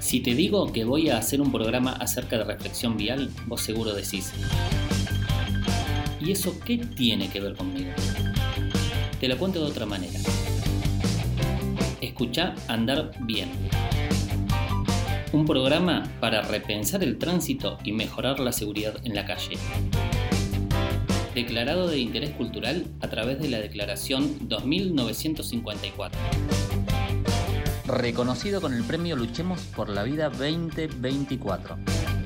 Si te digo que voy a hacer un programa acerca de reflexión vial, vos seguro decís: ¿y eso qué tiene que ver conmigo? Te lo cuento de otra manera. Escuchá Andar Bien. Un programa para repensar el tránsito y mejorar la seguridad en la calle. Declarado de interés cultural a través de la Declaración 2954. Reconocido con el premio Luchemos por la Vida 2024.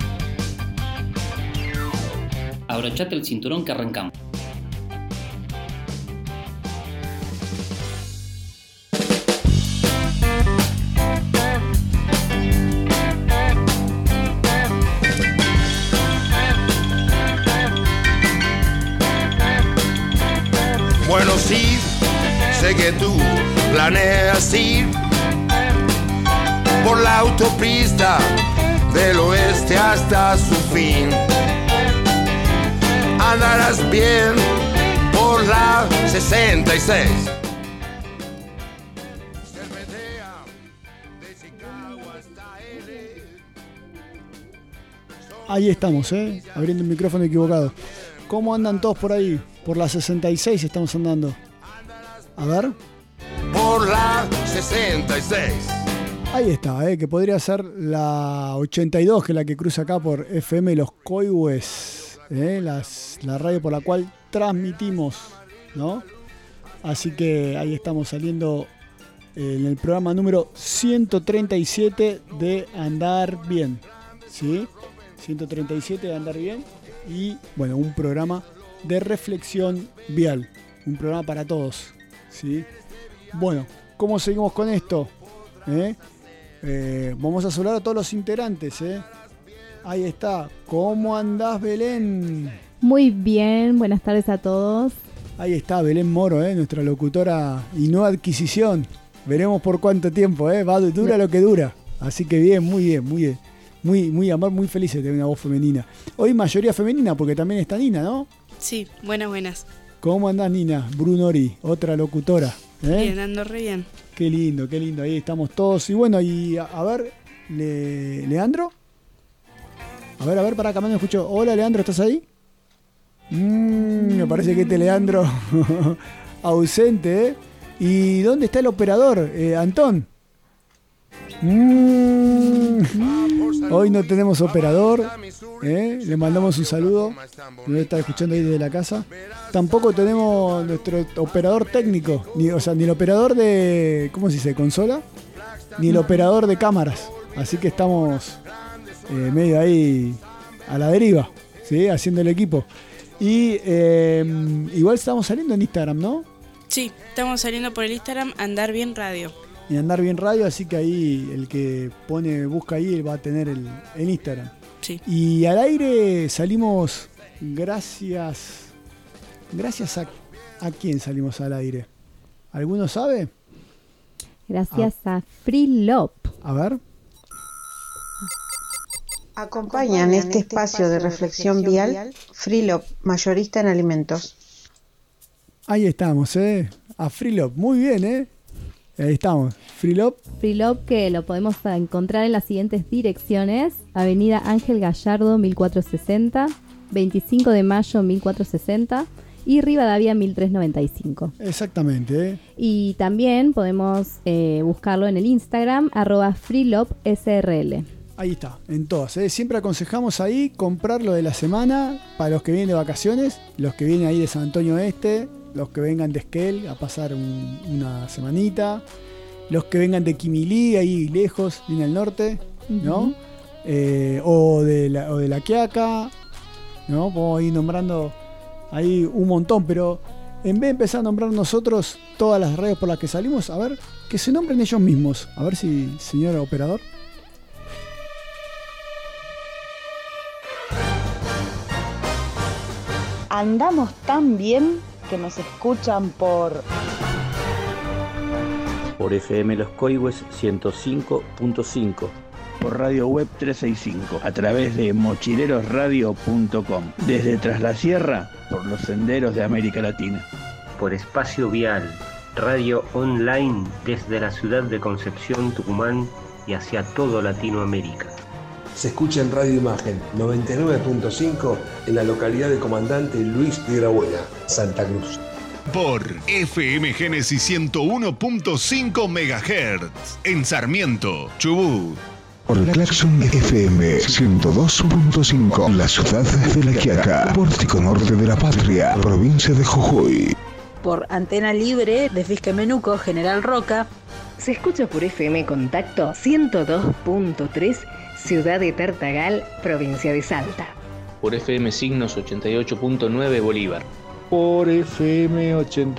Abrochate el cinturón que arrancamos. Bueno, sí, sé que tú planeas ir por la autopista del oeste hasta su fin. Andarás bien por la 66. Ahí estamos, abriendo el micrófono equivocado. ¿Cómo andan todos por ahí? Por la 66 estamos andando. A ver. Por la 66. Ahí está, que podría ser la 82, que es la que cruza acá por FM Los Coihues, la radio por la cual transmitimos, ¿no? Así que ahí estamos saliendo en el programa número 137 de Andar Bien, ¿sí? 137 de Andar Bien y, bueno, un programa de reflexión vial, un programa para todos, ¿sí? Bueno, ¿cómo seguimos con esto? Vamos a saludar a todos los integrantes, Ahí está. ¿Cómo andás, Belén? Muy bien, buenas tardes a todos. Ahí está Belén Moro, nuestra locutora y nueva adquisición. Veremos por cuánto tiempo, dura lo que dura. Así que bien, muy bien, muy bien. Muy amor, muy feliz de tener una voz femenina. Hoy mayoría femenina porque también está Nina, ¿no? Sí, buenas. ¿Cómo andás, Nina? Brunori, otra locutora. Bien, ando re bien. Qué lindo, ahí estamos todos. Y bueno, y a ver, ¿Leandro? A ver, para acá me escucho. Hola, Leandro, ¿estás ahí? Me parece que Leandro ausente, ¿Y dónde está el operador? Antón. Hoy no tenemos operador, le mandamos un saludo, nos está escuchando ahí desde la casa. Tampoco tenemos nuestro operador técnico, ni el operador de, ¿cómo se dice?, consola, ni el operador de cámaras. Así que estamos medio ahí a la deriva, ¿sí?, haciendo el equipo. Y igual estamos saliendo en Instagram, ¿no? Sí, estamos saliendo por el Instagram Andar Bien Radio. Y Andar Bien Radio, así que ahí el que busca ahí va a tener el Instagram. Sí. Y al aire salimos gracias a quién salimos al aire. ¿Alguno sabe? Gracias a Freelop. A ver. Acompañan este espacio de reflexión vial Freelop, mayorista en alimentos. Ahí estamos, a Freelop. Muy bien, Ahí estamos, Freelop. Freelop, que lo podemos encontrar en las siguientes direcciones: Avenida Ángel Gallardo 1460, 25 de mayo 1460 y Rivadavia 1395. Exactamente. Y también podemos buscarlo en el Instagram @freelopsrl. Ahí está, en todas. Siempre aconsejamos ahí comprar lo de la semana para los que vienen de vacaciones, los que vienen ahí de San Antonio Este, los que vengan de Esquel a pasar una semanita, los que vengan de Quimilí, ahí lejos, bien al norte, ¿no? O de la Quiaca, ¿no? Podemos ir nombrando ahí un montón, pero en vez de empezar a nombrar nosotros todas las redes por las que salimos, a ver, que se nombren ellos mismos. A ver si, señor operador. Andamos tan bien que nos escuchan por FM Los Coihues 105.5, por Radio Web 365, a través de mochilerosradio.com, desde Tras la Sierra, por los senderos de América Latina, por Espacio Vial, radio online desde la ciudad de Concepción, Tucumán, y hacia todo Latinoamérica. Se escucha en Radio Imagen 99.5 en la localidad de Comandante Luis Piedrabuena, Santa Cruz. Por FM Génesis 101.5 MHz en Sarmiento, Chubut. Por Claxon FM 102.5, la ciudad de La Quiaca, pórtico norte de la patria, provincia de Jujuy. Por Antena Libre de Fisquemenuco, General Roca. Se escucha por FM Contacto 102.3, ciudad de Tartagal, provincia de Salta. Por FM Signos 88.9 Bolívar. Por FM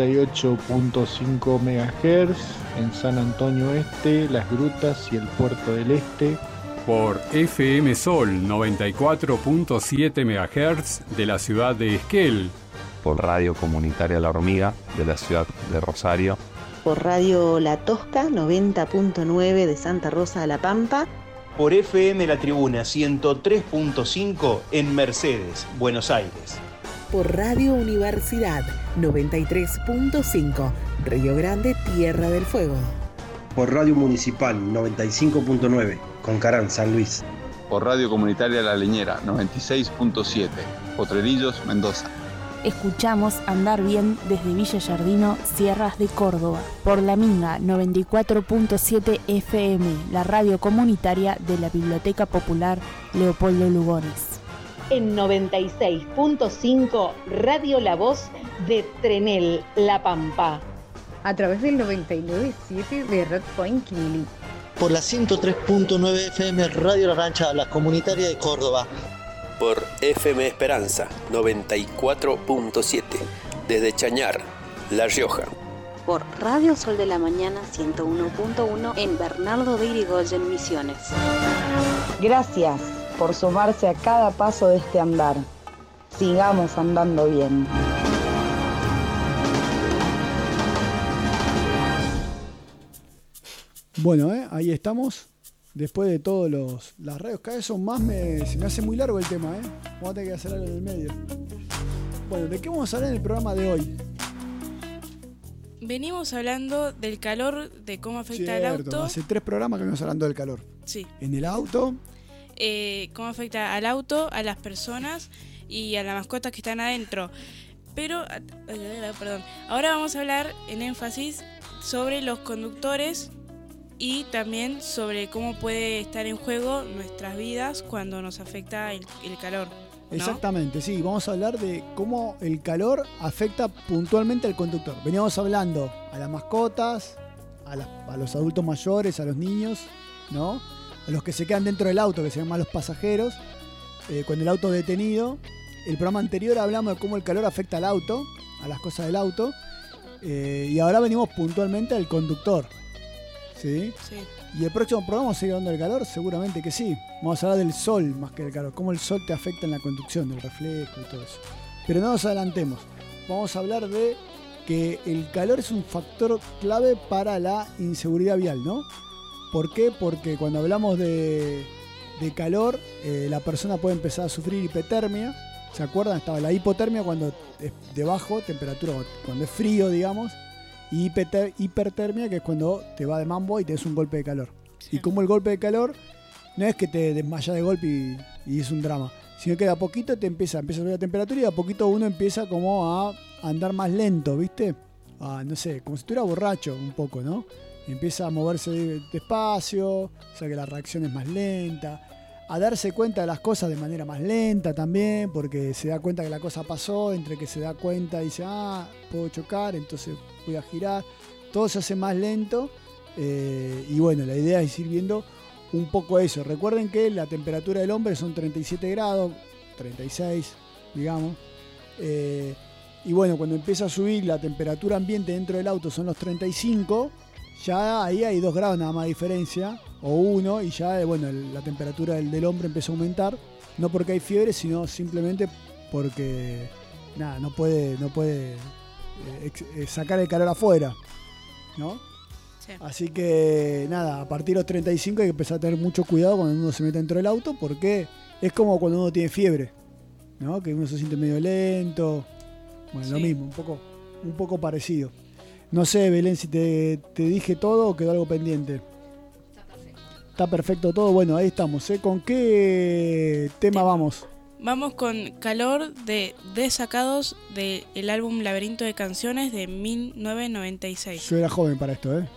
88.5 MHz en San Antonio Este, Las Grutas y el Puerto del Este. Por FM Sol 94.7 MHz de la ciudad de Esquel. Por Radio Comunitaria La Hormiga de la ciudad de Rosario. Por Radio La Tosca 90.9 de Santa Rosa de la Pampa. Por FM La Tribuna 103.5 en Mercedes, Buenos Aires. Por Radio Universidad 93.5, Río Grande, Tierra del Fuego. Por Radio Municipal 95.9, Concarán, San Luis. Por Radio Comunitaria La Leñera 96.7, Potrerillos, Mendoza. Escuchamos Andar Bien desde Villa Yardino, Sierras de Córdoba. Por La Minga 94.7 FM, la radio comunitaria de la Biblioteca Popular Leopoldo Lugones. En 96.5, Radio La Voz de Trenel, La Pampa. A través del 99.7 de Red Point Quilili. Por la 103.9 FM Radio La Rancha, la comunitaria de Córdoba. Por FM Esperanza 94.7 desde Chañar, La Rioja. Por Radio Sol de la Mañana 101.1 en Bernardo de Irigoyen, Misiones. Gracias por sumarse a cada paso de este andar. Sigamos andando bien. Bueno, ahí estamos. Después de todos las radios, cada vez son más, se me hace muy largo el tema, vamos a tener que hacer algo en el medio. Bueno, ¿de qué vamos a hablar en el programa de hoy? Venimos hablando del calor, de cómo afecta al auto. Hace 3 programas que venimos hablando del calor. Sí. En el auto. Cómo afecta al auto, a las personas y a las mascotas que están adentro. Pero, perdón, ahora vamos a hablar en énfasis sobre los conductores y también sobre cómo puede estar en juego nuestras vidas cuando nos afecta el calor, ¿no? Exactamente, sí, vamos a hablar de cómo el calor afecta puntualmente al conductor. Veníamos hablando a las mascotas, a los adultos mayores, a los niños, ¿no? A los que se quedan dentro del auto, que se llaman los pasajeros, cuando el auto es detenido. El programa anterior hablamos de cómo el calor afecta al auto, a las cosas del auto, y ahora venimos puntualmente al conductor. ¿Sí? Sí. Y el próximo programa vamos a seguir hablando del calor, seguramente que sí. Vamos a hablar del sol más que del calor, cómo el sol te afecta en la conducción, del reflejo y todo eso. Pero no nos adelantemos. Vamos a hablar de que el calor es un factor clave para la inseguridad vial, ¿no? ¿Por qué? Porque cuando hablamos de calor, la persona puede empezar a sufrir hipotermia. ¿Se acuerdan? Estaba la hipotermia cuando es de bajo temperatura, cuando es frío, digamos. Y hipertermia, que es cuando te va de mambo y te des un golpe de calor. Sí. Y como el golpe de calor no es que te desmayas de golpe y es un drama, sino que de a poquito empieza a subir la temperatura y de a poquito uno empieza como a andar más lento, ¿viste? No sé, como si estuviera borracho un poco, ¿no? Empieza a moverse despacio, o sea que la reacción es más lenta, a darse cuenta de las cosas de manera más lenta también, porque se da cuenta que la cosa pasó, entre que se da cuenta y dice, puedo chocar, entonces voy a girar, todo se hace más lento, y bueno, la idea es ir viendo un poco eso. Recuerden que la temperatura del hombre son 37 grados, 36, digamos, y bueno, cuando empieza a subir la temperatura ambiente dentro del auto son los 35, ya ahí hay 2 grados nada más de diferencia, o 1, y ya bueno, la temperatura del hombre empieza a aumentar, no porque hay fiebre, sino simplemente porque no puede sacar el calor afuera, ¿no? Sí. Así que nada, a partir de los 35 hay que empezar a tener mucho cuidado cuando uno se mete dentro del auto, porque es como cuando uno tiene fiebre, ¿no? Que uno se siente medio lento, bueno, sí. Lo mismo, un poco parecido. No sé, Belén, si te dije todo o quedó algo pendiente. está perfecto todo. Bueno, ahí estamos. ¿Con qué tema vamos? Vamos con Calor de Desacados del álbum Laberinto de Canciones de 1996. Yo era joven para esto, ¿eh?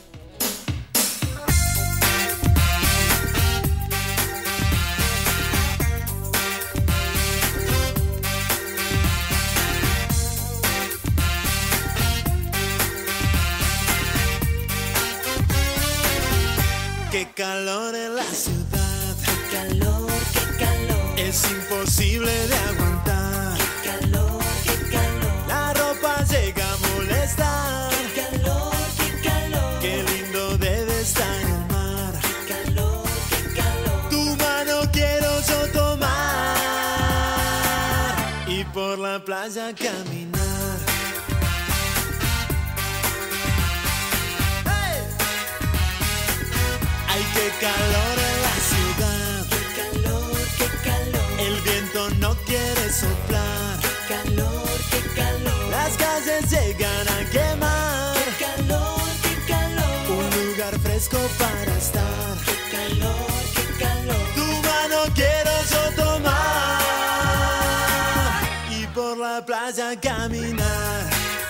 Qué calor en la ciudad, qué calor, es imposible de aguantar. Qué calor, la ropa llega a molestar. Qué calor, qué lindo debe estar el mar. Qué calor, tu mano quiero yo tomar y por la playa caminar. Qué calor en la ciudad, qué calor, el viento no quiere soplar, qué calor, las calles llegan a quemar, qué calor, un lugar fresco para estar, qué calor, tu mano quiero yo tomar y por la playa caminar.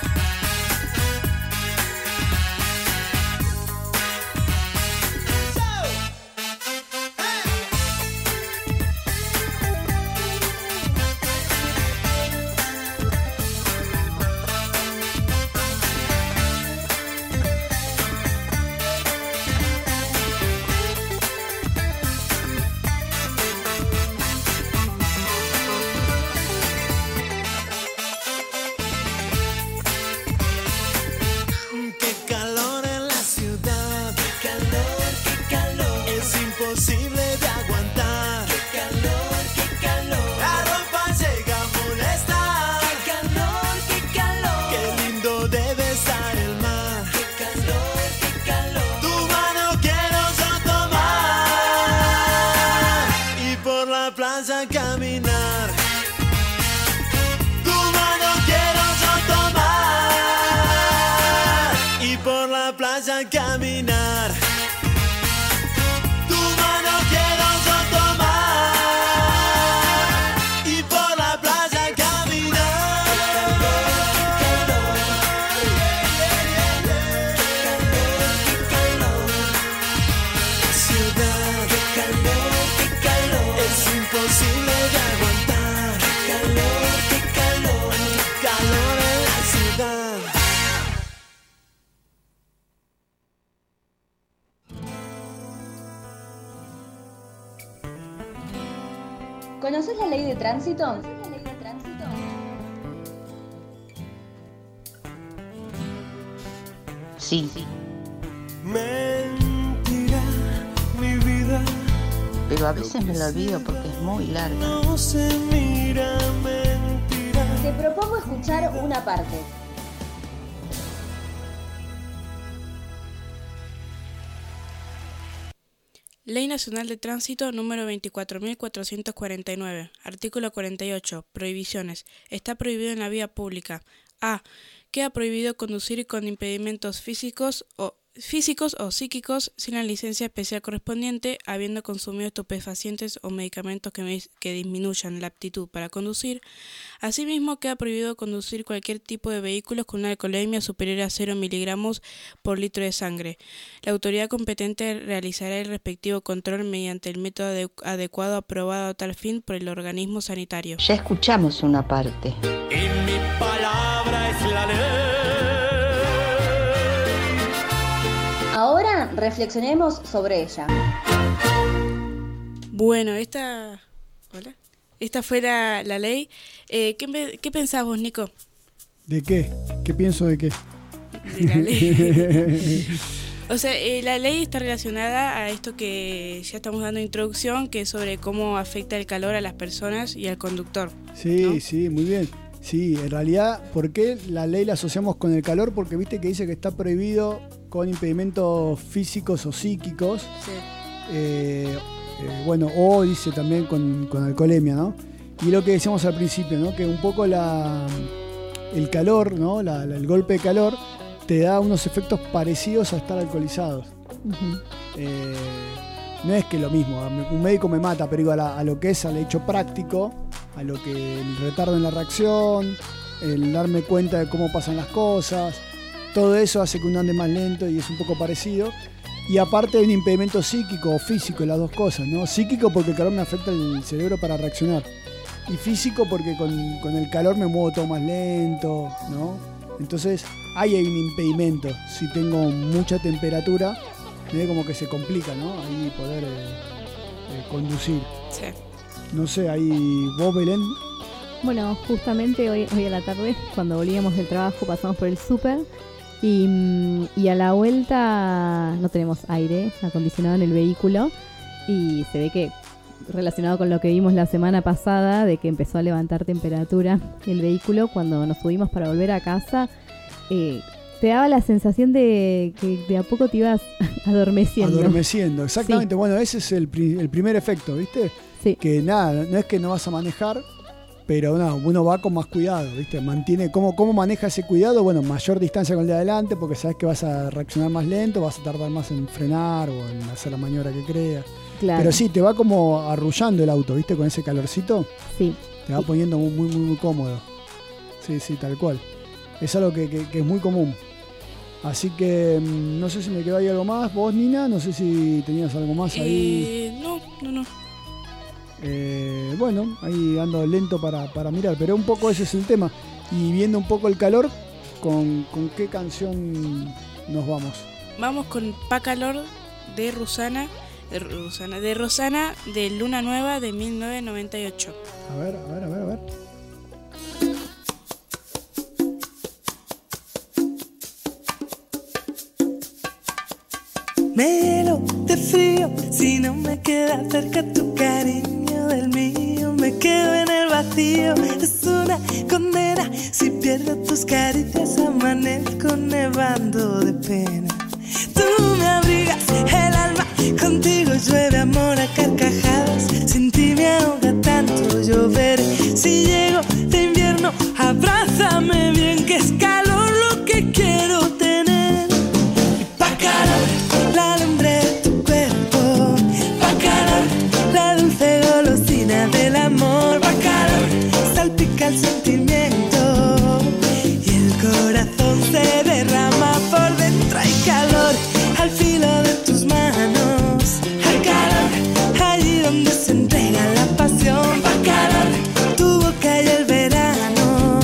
Caminar, tu mano quiero yo tomar y por la playa caminar. Ciudad, qué calor, es imposible de aguantar. Qué calor en la ciudad. ¿Conoces la ley de tránsito? Sí. Mentira, mi vida. Pero a veces me lo olvido porque es muy larga. No se mira, mentira. Te propongo escuchar una parte. Ley Nacional de Tránsito número 24.449, artículo 48, prohibiciones. Está prohibido en la vía pública. A. Queda prohibido conducir con impedimentos físicos o psíquicos sin la licencia especial correspondiente, habiendo consumido estupefacientes o medicamentos que disminuyan la aptitud para conducir. Asimismo, queda prohibido conducir cualquier tipo de vehículos con una alcoholemia superior a 0 miligramos por litro de sangre. La autoridad competente realizará el respectivo control mediante el método adecuado aprobado a tal fin por el organismo sanitario. Ya escuchamos una parte. En mi palabra es la ley. Ahora reflexionemos sobre ella. Bueno, esta fue la ley. ¿Qué pensás vos, Nico? ¿De qué? ¿Qué pienso de qué? De la ley. O sea, la ley está relacionada a esto que ya estamos dando introducción, que es sobre cómo afecta el calor a las personas y al conductor. Sí, ¿no? Sí, muy bien. Sí, en realidad, ¿por qué la ley la asociamos con el calor? Porque viste que dice que está prohibido con impedimentos físicos o psíquicos. Sí. Bueno, o dice también con alcoholemia, ¿no? Y lo que decíamos al principio, ¿no? Que un poco el calor, ¿no? El golpe de calor te da unos efectos parecidos a estar alcoholizados. Uh-huh. no es que lo mismo, un médico me mata, pero digo, a lo que es al hecho práctico, a lo que el retardo en la reacción, el darme cuenta de cómo pasan las cosas, todo eso hace que uno ande más lento y es un poco parecido. Y aparte hay un impedimento psíquico o físico, las dos cosas, ¿no? Psíquico porque el calor me afecta el cerebro para reaccionar. Y físico porque con el calor me muevo todo más lento, ¿no? Entonces hay un impedimento. Si tengo mucha temperatura, como que se complica, ¿no? Ahí poder conducir. Sí. No sé, ahí vos, Belén. Bueno, justamente hoy a la tarde, cuando volvíamos del trabajo, pasamos por el súper y a la vuelta no tenemos aire acondicionado en el vehículo y se ve que, relacionado con lo que vimos la semana pasada, de que empezó a levantar temperatura el vehículo, cuando nos subimos para volver a casa, te daba la sensación de que de a poco te ibas adormeciendo. Adormeciendo, exactamente. Sí. Bueno, ese es el primer efecto, ¿viste? Sí. Que nada, no es que no vas a manejar, pero no, uno va con más cuidado, ¿viste? Mantiene, ¿cómo maneja ese cuidado? Bueno, mayor distancia con el de adelante, porque sabes que vas a reaccionar más lento, vas a tardar más en frenar o en hacer la maniobra que creas. Claro. Pero sí, te va como arrullando el auto, ¿viste? Con ese calorcito. Sí. Te va poniendo muy cómodo. Sí, tal cual. Es algo que es muy común. Así que no sé si me quedó ahí algo más. Vos, Nina, no sé si tenías algo más ahí. No. Bueno, ahí ando lento para mirar, pero un poco ese es el tema. Y viendo un poco el calor, ¿con qué canción nos vamos? Vamos con Pa' Calor de Rosana, de Luna Nueva de 1998. A ver. Me hielo de frío si no me queda cerca tu cariño del mío. Me quedo en el vacío, es una condena. Si pierdo tus caricias amanezco nevando de pena. Tú me abrigas el alma, contigo llueve amor a carcajadas. Sin ti me ahoga tanto llover. Si llego de invierno, abrázame bien, que es calor lo que quiero tener. Pa' calor, la lumbre de tu cuerpo. Pa' calor, la dulce golosina del amor. Pa' calor, salpica el sentimiento y el corazón se derrama por dentro. Hay calor al filo de tus manos. Hay calor allí donde se entrega la pasión. Pa' calor, tu boca y el verano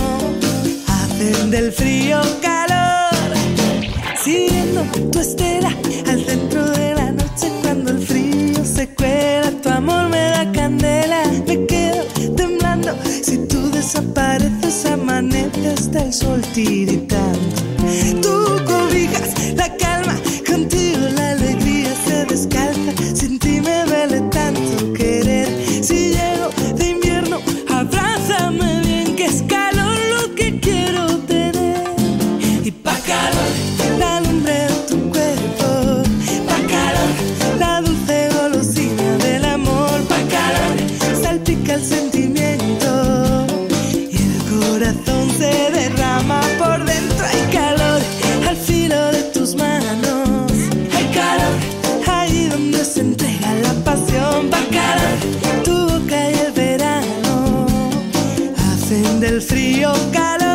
hacen del frío calor. Siguiendo tu estela al centro de la noche, cuando el frío se cuela, tu amor me da candela. Me quedo temblando si tú desapareces, amanece hasta el sol tiritando. Tú cobijas la calma, contigo la alegría se descalza. Sin ti me duele tanto querer. Si llego de invierno, abrázame bien, que es calor lo que quiero tener. Y pa' calor, la lumbre de tu cuerpo. Pa' calor, la dulce golosina del amor. Pa' calor, salpica el sentimiento y el corazón se derrama por dentro. Hay calor al filo de tus manos. Hay calor ahí donde se entrega la pasión. Pa' calor, tu boca y el verano hacen del frío calor.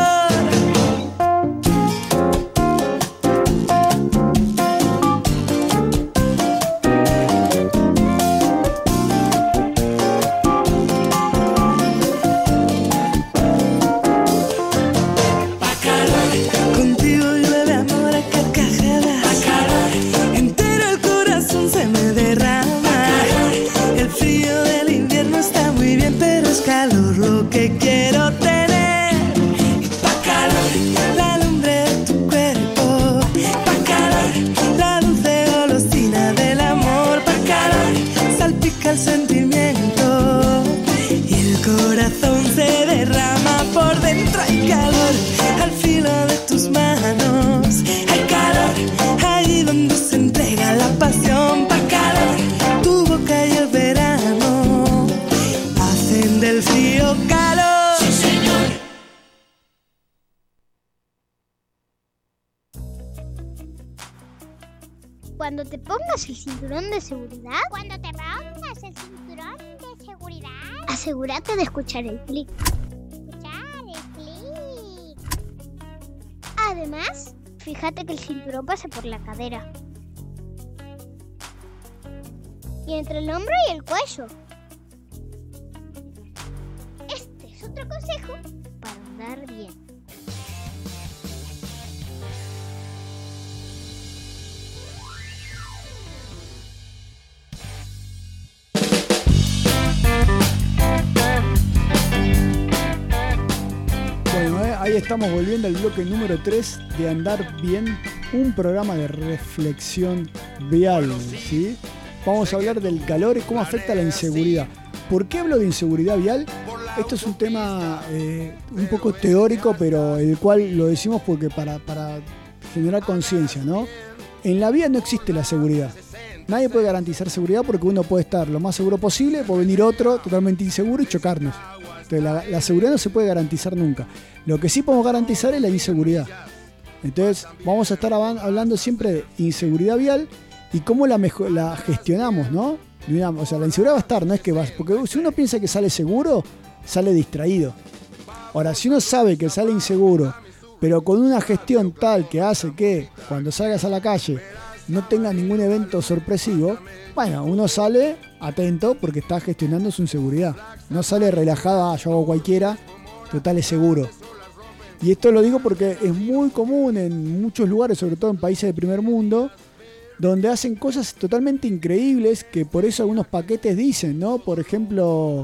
Contigo llueve amor a carcajadas. Entero el corazón se me derrama. El frío del invierno está muy bien, pero es calor lo que quiero tener. Cuando te pongas el cinturón de seguridad. Cuando te pongas el cinturón de seguridad. Asegúrate de escuchar el clic. Escuchar el clic. Además, fíjate que el cinturón pase por la cadera. Y entre el hombro y el cuello. Este es otro consejo para andar bien. Bueno, ahí estamos volviendo al bloque número 3 de Andar Bien, un programa de reflexión vial, ¿sí? Vamos a hablar del calor y cómo afecta la inseguridad. ¿Por qué hablo de inseguridad vial? Esto es un tema un poco teórico, pero el cual lo decimos porque para generar conciencia, ¿no? En la vía no existe la seguridad. Nadie puede garantizar seguridad porque uno puede estar lo más seguro posible, puede venir otro totalmente inseguro y chocarnos. Entonces, la seguridad no se puede garantizar nunca. Lo que sí podemos garantizar es la inseguridad. Entonces vamos a estar hablando siempre de inseguridad vial y cómo la gestionamos, ¿no? O sea, la inseguridad va a estar, no es que vas, porque si uno piensa que sale seguro, sale distraído. Ahora, si uno sabe que sale inseguro, pero con una gestión tal que hace que cuando salgas a la calle no tenga ningún evento sorpresivo, bueno, uno sale atento porque está gestionando su inseguridad. No sale relajado, yo hago cualquiera, total es seguro. Y esto lo digo porque es muy común en muchos lugares, sobre todo en países de primer mundo, donde hacen cosas totalmente increíbles que por eso algunos paquetes dicen, ¿no? Por ejemplo,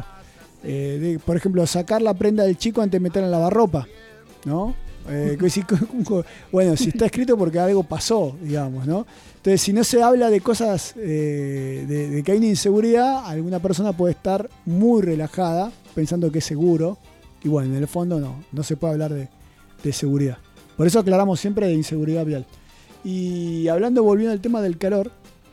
sacar la prenda del chico antes de meterla en la lavarropa, ¿no? Bueno, si está escrito porque algo pasó, digamos, ¿no? Entonces, si no se habla de cosas de que hay una inseguridad, alguna persona puede estar muy relajada pensando que es seguro y bueno, en el fondo no se puede hablar de seguridad. Por eso aclaramos siempre de inseguridad vial. Y volviendo al tema del calor,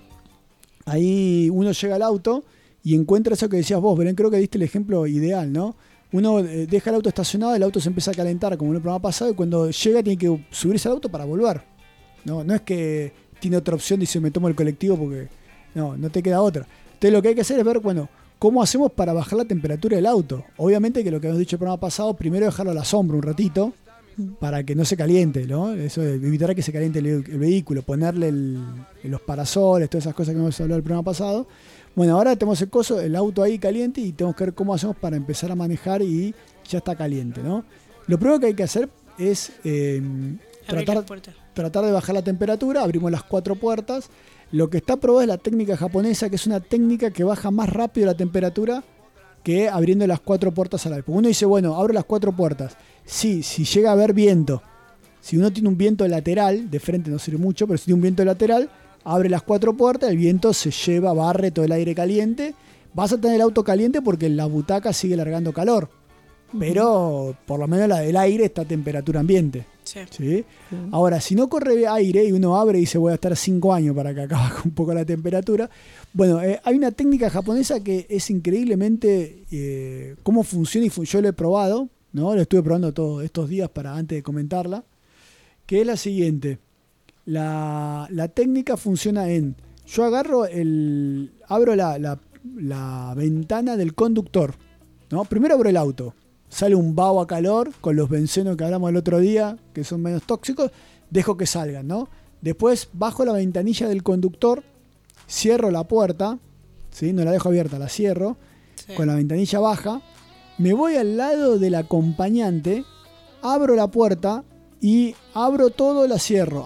ahí uno llega al auto y encuentra eso que decías vos, Belén, creo que diste el ejemplo ideal, ¿no? Uno deja el auto estacionado, el auto se empieza a calentar como en el programa pasado y cuando llega tiene que subirse al auto para volver. No es que tiene otra opción, dice me tomo el colectivo porque no te queda otra. Entonces lo que hay que hacer es ver, bueno, cómo hacemos para bajar la temperatura del auto. Obviamente que lo que hemos dicho el programa pasado, primero dejarlo a la sombra un ratito para que no se caliente, ¿no? Eso de evitar que se caliente el vehículo, ponerle los parasoles, todas esas cosas que hemos hablado el programa pasado. Bueno, ahora tenemos el auto ahí caliente y tenemos que ver cómo hacemos para empezar a manejar y ya está caliente, ¿no? Lo primero que hay que hacer es tratar de bajar la temperatura, abrimos las 4 puertas. Lo que está probado es la técnica japonesa, que es una técnica que baja más rápido la temperatura que abriendo las 4 puertas a la vez. Porque uno dice, bueno, abro las 4 puertas. Sí, si llega a haber viento, si uno tiene un viento lateral, de frente no sirve mucho, pero si tiene un viento lateral, abre las 4 puertas, el viento se barre todo el aire caliente. Vas a tener el auto caliente porque la butaca sigue largando calor. Pero por lo menos la del aire está a temperatura ambiente. ¿Sí? Ahora, si no corre aire y uno abre y dice voy a estar 5 años para que acabe un poco la temperatura. Bueno, hay una técnica japonesa que es increíblemente cómo funciona y yo lo he probado, ¿no? Lo estuve probando todos estos días antes de comentarla, que es la siguiente. La técnica funciona yo abro la ventana del conductor, ¿no? Primero abro el auto, sale un vaho a calor con los bencenos que hablamos el otro día, que son menos tóxicos, dejo que salgan, ¿no? Después bajo la ventanilla del conductor, cierro la puerta, ¿sí? No la dejo abierta, la cierro, con la ventanilla baja, me voy al lado del acompañante, abro la puerta y abro todo, la cierro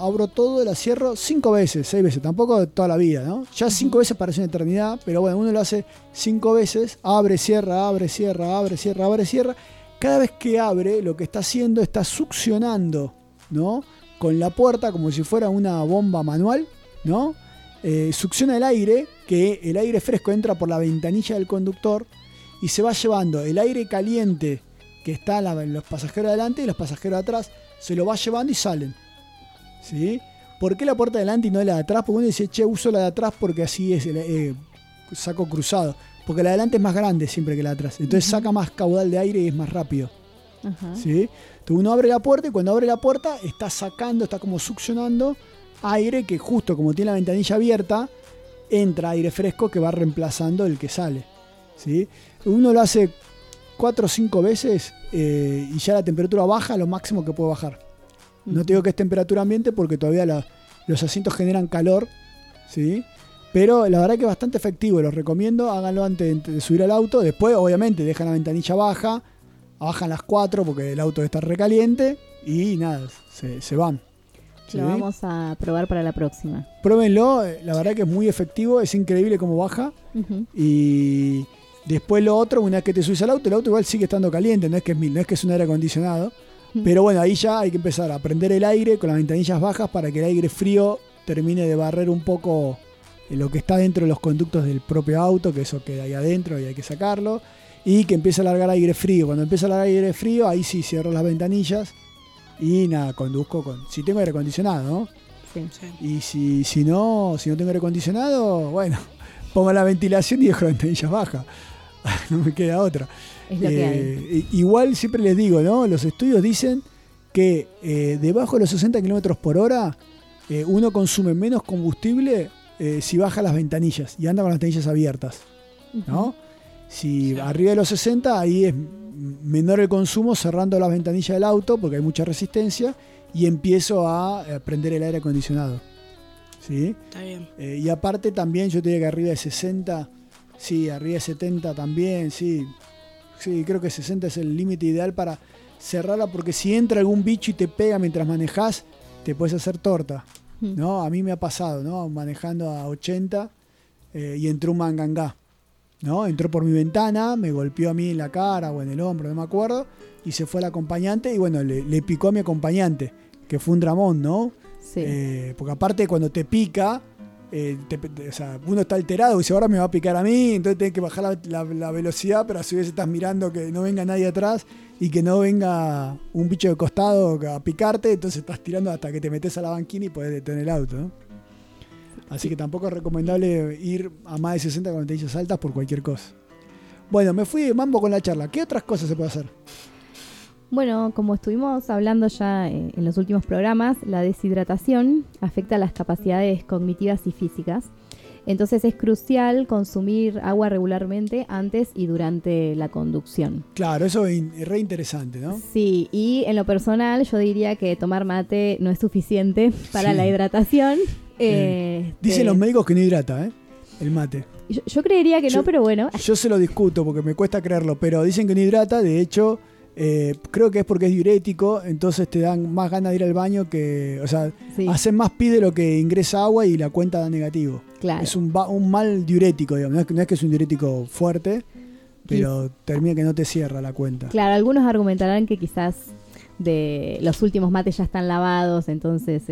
5 veces, 6 veces, tampoco toda la vida, ¿no? Ya 5 veces parece una eternidad, pero bueno, uno lo hace 5 veces, abre, cierra, abre, cierra, abre, cierra, abre, cierra. Cada vez que abre, lo que está haciendo está succionando, ¿no? Con la puerta como si fuera una bomba manual, ¿no? Succiona el aire, que el aire fresco entra por la ventanilla del conductor y se va llevando el aire caliente que está en los pasajeros de adelante y los pasajeros de atrás, se lo va llevando y salen, ¿sí? ¿Por qué la puerta de adelante y no la de atrás? Porque uno dice, uso la de atrás porque así es saco cruzado. Porque la de adelante es más grande siempre que la de atrás. Entonces saca más caudal de aire y es más rápido. ¿Sí? Entonces uno abre la puerta y cuando abre la puerta está como succionando aire que justo como tiene la ventanilla abierta, entra aire fresco que va reemplazando el que sale, ¿sí? Uno lo hace 4 o 5 veces y ya la temperatura baja a lo máximo que puede bajar. No te digo que es temperatura ambiente porque todavía los asientos generan calor, ¿sí? Pero la verdad que es bastante efectivo, los recomiendo, háganlo antes de subir al auto. Después, obviamente, dejan la ventanilla baja, bajan las 4 porque el auto está recaliente y nada, se van. ¿Sí? Lo vamos a probar para la próxima. Pruébenlo, la verdad que es muy efectivo, es increíble cómo baja. Y después lo otro, una vez que te subís al auto, el auto igual sigue estando caliente, no es que es un aire acondicionado. Pero bueno, ahí ya hay que empezar a prender el aire con las ventanillas bajas para que el aire frío termine de barrer un poco lo que está dentro de los conductos del propio auto, que eso queda ahí adentro y hay que sacarlo, y que empiece a largar aire frío. Cuando empieza a largar aire frío, ahí sí cierro las ventanillas y nada, conduzco si tengo aire acondicionado, ¿no? Sí. Y si no tengo aire acondicionado, bueno, pongo la ventilación y dejo las ventanillas bajas. No me queda otra. Es lo que hay. Igual siempre les digo, ¿no? Los estudios dicen que debajo de los 60 km por hora uno consume menos combustible si baja las ventanillas y anda con las ventanillas abiertas, ¿no? Si arriba de los 60, ahí es menor el consumo cerrando las ventanillas del auto porque hay mucha resistencia y empiezo a prender el aire acondicionado, ¿sí? Está bien. Y aparte también yo te diría que arriba de 60, sí, arriba de 70 también, sí. Sí, creo que 60 es el límite ideal para cerrarla porque si entra algún bicho y te pega mientras manejás, te puedes hacer torta, ¿no? A mí me ha pasado, ¿no? Manejando a 80 y entró un mangangá, ¿no? Entró por mi ventana, me golpeó a mí en la cara o en el hombro, no me acuerdo, y se fue al acompañante y bueno, le picó a mi acompañante, que fue un dramón, ¿no? Sí. Porque aparte cuando te pica, o sea, uno está alterado y dice ahora me va a picar a mí, entonces tenés que bajar la velocidad, pero a su vez estás mirando que no venga nadie atrás y que no venga un bicho de costado a picarte, entonces estás tirando hasta que te metes a la banquina y podés detener el auto, ¿no? Así que tampoco es recomendable ir a más de 60 con ventanillas altas por cualquier cosa. Bueno, me fui de mambo con la charla. ¿Qué otras cosas se puede hacer? Bueno, como estuvimos hablando ya en los últimos programas, la deshidratación afecta a las capacidades cognitivas y físicas. Entonces es crucial consumir agua regularmente antes y durante la conducción. Claro, eso es re interesante, ¿no? Sí, y en lo personal yo diría que tomar mate no es suficiente para la hidratación. Dicen los médicos que no hidrata, el mate. Yo creería que no, pero bueno. Yo se lo discuto porque me cuesta creerlo, pero dicen que no hidrata, de hecho... creo que es porque es diurético, entonces te dan más ganas de ir al baño que, o sea, hacen más pis de lo que ingresa agua y la cuenta da negativo. Claro. Es un mal diurético, digamos. No es que es un diurético fuerte, pero termina que no te cierra la cuenta. Claro, algunos argumentarán que quizás de los últimos mates ya están lavados, entonces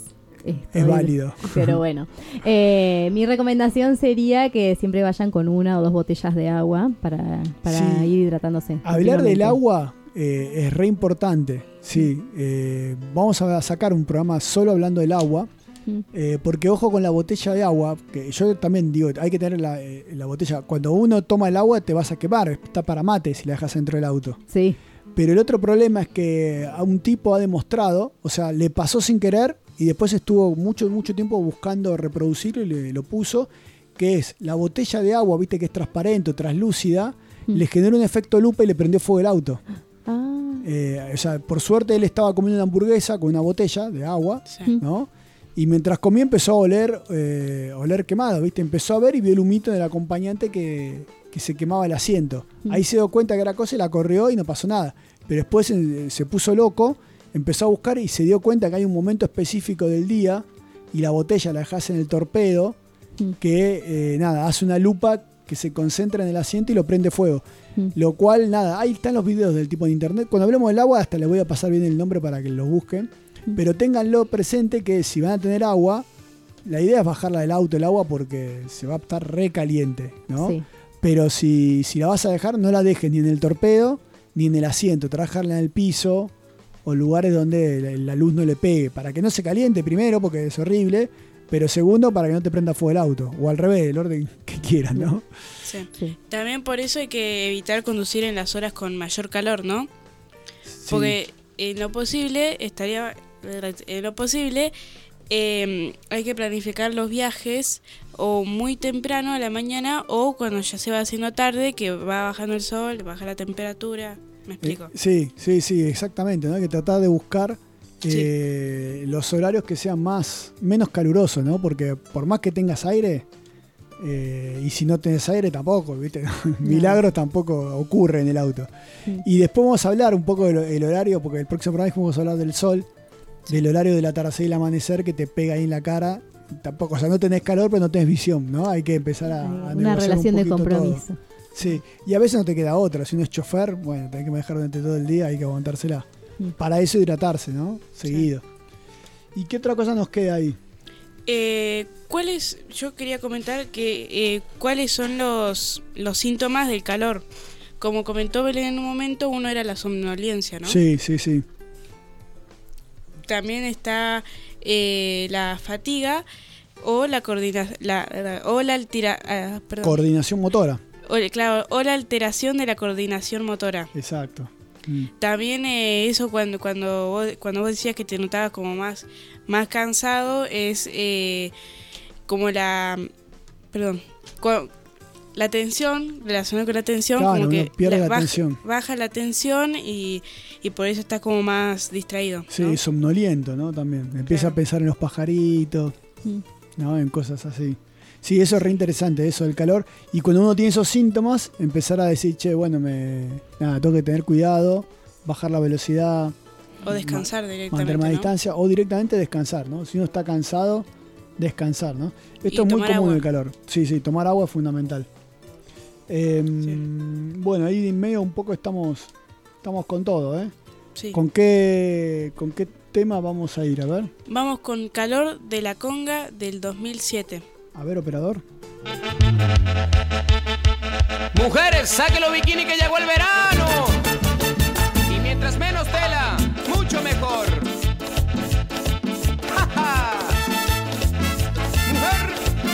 es válido. Pero bueno, mi recomendación sería que siempre vayan con 1 o 2 botellas de agua para ir hidratándose. Hablar del agua es re importante. Sí, vamos a sacar un programa solo hablando del agua. Porque ojo con la botella de agua, que yo también digo, hay que tener la botella. Cuando uno toma el agua te vas a quemar, está para mate si la dejas dentro del auto. Sí. Pero el otro problema es que a un tipo ha demostrado, o sea, le pasó sin querer y después estuvo mucho tiempo buscando reproducirlo y lo puso, que es la botella de agua, viste que es transparente, translúcida, le generó un efecto lupa y le prendió fuego el auto. O sea, por suerte él estaba comiendo una hamburguesa con una botella de agua, ¿no? Y mientras comía empezó a oler quemado, ¿viste? Empezó a ver y vio el humito del acompañante que se quemaba el asiento. Ahí se dio cuenta que era cosa y la corrió y no pasó nada. Pero después se puso loco, empezó a buscar y se dio cuenta que hay un momento específico del día y la botella la dejás en el torpedo que hace una lupa que se concentra en el asiento y lo prende fuego. Lo cual, ahí están los videos del tipo en internet. Cuando hablemos del agua hasta les voy a pasar bien el nombre para que los busquen. Pero ténganlo presente que si van a tener agua, la idea es bajarla del auto el agua porque se va a estar re caliente, ¿no? Sí. Pero si la vas a dejar, no la dejes ni en el torpedo ni en el asiento. Trabajarla en el piso o lugares donde la luz no le pegue. Para que no se caliente primero, porque es horrible. Pero segundo, para que no te prenda fuego el auto. O al revés, el orden que quieran, ¿no? Sí. También por eso hay que evitar conducir en las horas con mayor calor, ¿no? Sí. Porque en lo posible hay que planificar los viajes o muy temprano a la mañana o cuando ya se va haciendo tarde, que va bajando el sol, baja la temperatura. ¿Me explico? Sí, exactamente, ¿no? Hay que tratar de buscar los horarios que sean menos calurosos, ¿no? Porque por más que tengas aire, y si no tenés aire tampoco, ¿viste? Milagros tampoco ocurre en el auto. Y después vamos a hablar un poco del horario, porque el próximo programa vamos a hablar del sol, del horario del atardecer y el amanecer que te pega ahí en la cara. Tampoco, o sea, no tenés calor, pero no tenés visión, ¿no? Hay que empezar a una relación de compromiso. Todo. Sí, y a veces no te queda otra. Si uno es chofer, bueno, tenés que manejar durante todo el día, hay que aguantársela. Para eso hidratarse, ¿no? Seguido. ¿Y qué otra cosa nos queda ahí? Yo quería comentar que cuáles son los síntomas del calor. Como comentó Belén en un momento, uno era la somnolencia, ¿no? Sí. También está la fatiga o la coordinación motora. O la alteración de la coordinación motora. Exacto. También eso cuando vos decías que te notabas como más cansado, es como la tensión, relacionado con la tensión, claro, como que pierde la tensión. Baja la tensión y por eso estás como más distraído, ¿no? Sí, somnoliento, ¿no? También empieza a pensar en los pajaritos, ¿no? En cosas así. Sí, eso es re interesante, eso del calor. Y cuando uno tiene esos síntomas, empezar a decir, tengo que tener cuidado, bajar la velocidad. O descansar directamente, mantener más distancia, o directamente descansar, ¿no? Si uno está cansado, descansar, ¿no? Esto es muy común en el calor. Sí, tomar agua es fundamental. Bueno, ahí en medio un poco estamos con todo, ¿eh? Sí. ¿Con qué tema vamos a ir? A ver. Vamos con Calor de la Conga del 2007. A ver, operador. Mujeres, saquen los bikinis que llegó el verano. Y mientras menos tela, mucho mejor. ¡Ja, ja! Mujer.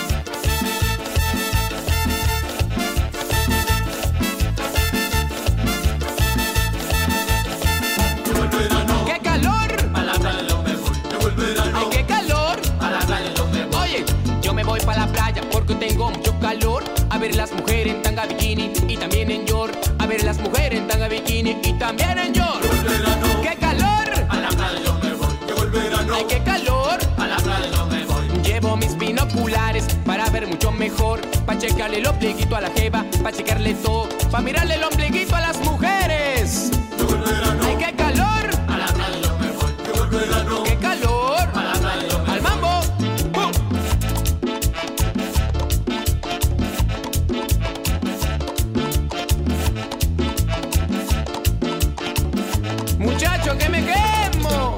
¡Qué calor! A la playa yo me voy, llegó el verano. ¡Ay, qué calor! A la playa yo me voy. Oye, yo me voy para la playa porque tengo mucho calor. A ver las mujeres en tanga bikini y también en short. A ver las mujeres en tanga bikini y también en short. ¡Qué calor! A la playa yo me voy, llegó el verano. ¡Ay, qué calor! A la playa yo me voy. Llevo mis binoculares para ver mucho mejor. Pa' checarle el ombliguito a la jeva, pa' checarle todo, pa' mirarle el ombliguito a las mujeres. Llegó el verano. ¡Ay, qué calor! A la playa yo me voy, llegó el verano. ¡Qué calor! A la playa yo me voy. ¡Al mambo! ¡Muchacho, que me quemo!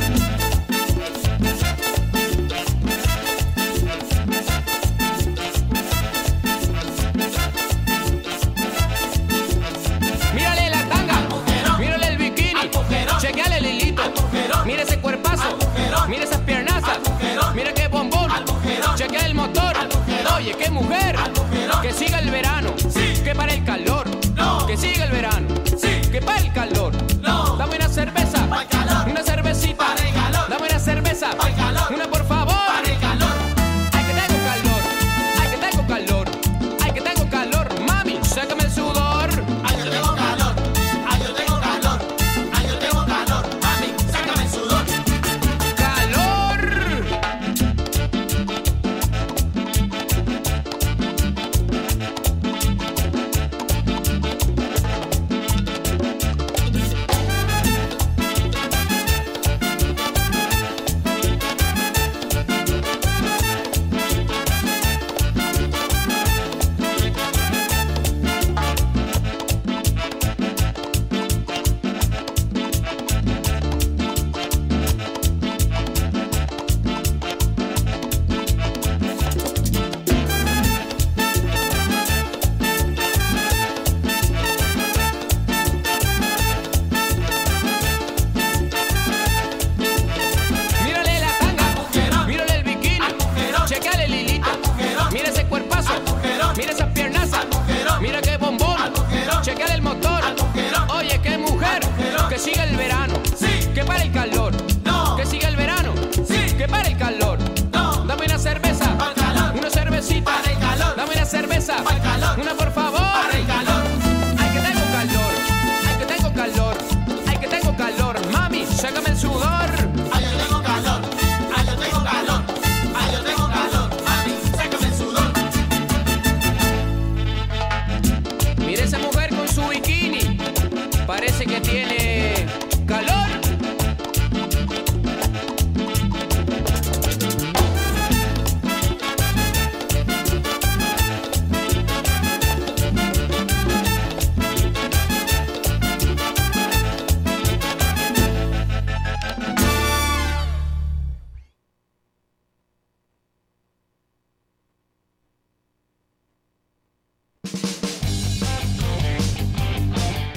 Mírale la tanga, mírale el bikini, chequeale el hilito, mira ese cuerpazo, mira esas piernazas, mira qué bombón, chequea el motor, oye qué mujer, que siga el verano, que para el calor, que siga el verano, que para el calor, dame una cerveza, una cervecita, dame una cerveza, una por favor. Ay que tengo calor, ay que tengo calor, ay que tengo calor, mami, sácame el sudor. Ay yo tengo calor, ay yo tengo calor, ay yo tengo calor, mami, sácame el sudor. Calor.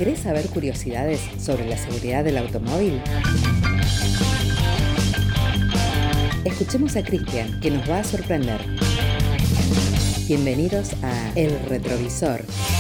¿Querés saber curiosidades sobre la seguridad del automóvil? Escuchemos a Cristian, que nos va a sorprender. Bienvenidos a El Retrovisor.